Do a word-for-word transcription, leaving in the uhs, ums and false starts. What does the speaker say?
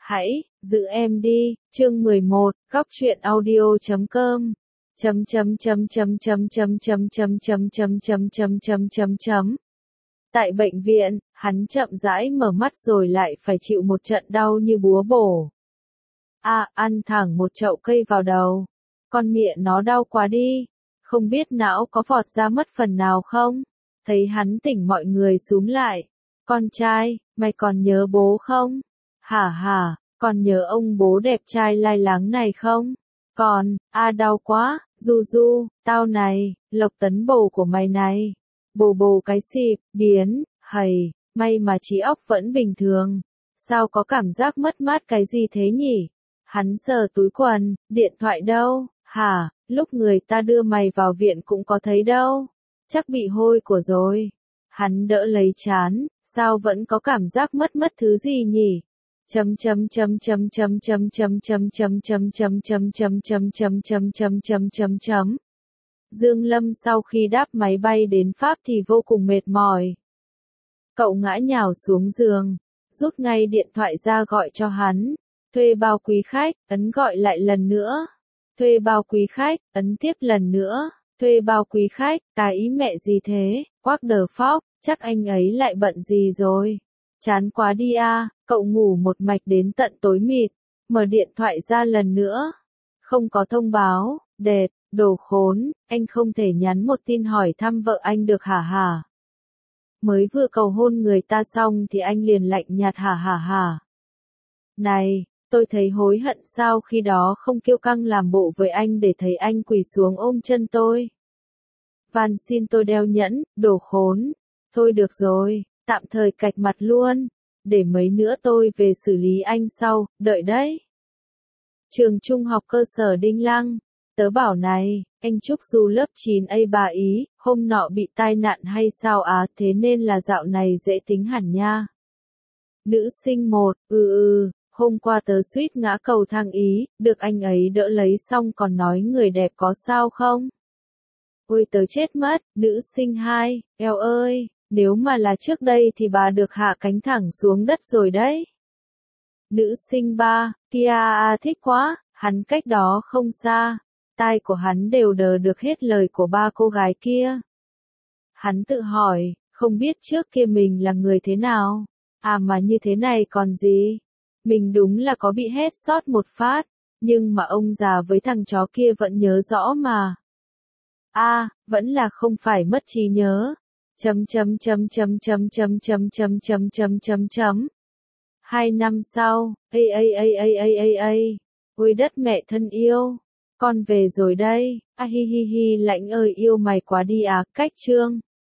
Hãy giữ em đi, chương mười một, góc truyện audio chấm com. Chấm chấm chấm chấm chấm chấm chấm chấm chấm chấm chấm chấm chấm chấm chấm. Tại bệnh viện, hắn chậm rãi mở mắt rồi lại phải chịu một trận đau như búa bổ. A, ăn thẳng một chậu cây vào đầu. Con mẹ nó đau quá đi. Không biết não có vọt ra mất phần nào không? Thấy hắn tỉnh mọi người xúm lại. Con trai, mày còn nhớ bố không? Hả hả, còn nhớ ông bố đẹp trai lai láng này không? Còn, a đau quá, Du Du, tao này, Lộc Tấn bồ của mày này. Bồ bồ cái xịp, biến, hầy, may mà trí óc vẫn bình thường. Sao có cảm giác mất mát cái gì thế nhỉ? Hắn sờ túi quần, điện thoại đâu? Hả, lúc người ta đưa mày vào viện cũng có thấy đâu. Chắc bị hôi của rồi. Hắn đỡ lấy trán, sao vẫn có cảm giác mất mất thứ gì nhỉ? Chấm chấm chấm chấm chấm chấm chấm chấm chấm chấm chấm chấm chấm chấm chấm chấm chấm chấm chấm chấm. Dương Lâm sau khi đáp máy bay đến Pháp thì vô cùng mệt mỏi. Cậu ngã nhào xuống giường, rút ngay điện thoại ra gọi cho hắn. Thuê bao quý khách, ấn gọi lại lần nữa. Thuê bao quý khách, ấn tiếp lần nữa. Thuê bao quý khách, cái ý mẹ gì thế, quắc đờ phóc, chắc anh ấy lại bận gì rồi. Chán quá đi à, cậu ngủ một mạch đến tận tối mịt, mở điện thoại ra lần nữa. Không có thông báo, đệt, đồ khốn, anh không thể nhắn một tin hỏi thăm vợ anh được hả hả. Mới vừa cầu hôn người ta xong thì anh liền lạnh nhạt hả hả hả. Này, tôi thấy hối hận sao khi đó không kiêu căng làm bộ với anh để thấy anh quỳ xuống ôm chân tôi. Van xin tôi đeo nhẫn, đồ khốn. Thôi được rồi, tạm thời cạch mặt luôn. Để mấy nữa tôi về xử lý anh sau, đợi đấy. Trường trung học cơ sở Đinh Lăng. Tớ bảo này, anh Trúc Du lớp chín A bà ý, hôm nọ bị tai nạn hay sao á, thế nên là dạo này dễ tính hẳn nha. Nữ sinh một, ừ ừ, hôm qua tớ suýt ngã cầu thang ý, được anh ấy đỡ lấy xong còn nói người đẹp có sao không? Ôi tớ chết mất, nữ sinh hai, eo ơi, nếu mà là trước đây thì bà được hạ cánh thẳng xuống đất rồi đấy. Nữ sinh ba, kia à, thích quá, hắn cách đó không xa, tai của hắn đều đờ được hết lời của ba cô gái kia. Hắn tự hỏi, không biết trước kia mình là người thế nào, à mà như thế này còn gì, mình đúng là có bị hết sót một phát, nhưng mà ông già với thằng chó kia vẫn nhớ rõ mà. A, à, vẫn là không phải mất trí nhớ. Chấm chấm chấm chấm chấm chấm chấm chấm chấm chấm chấm chấm. Hai năm sau, ây ây ây ây ây ây ây. Ôi đất mẹ thân yêu, con về rồi đây. A hi hi hi, Lãnh ơi yêu mày quá đi à, cách chương.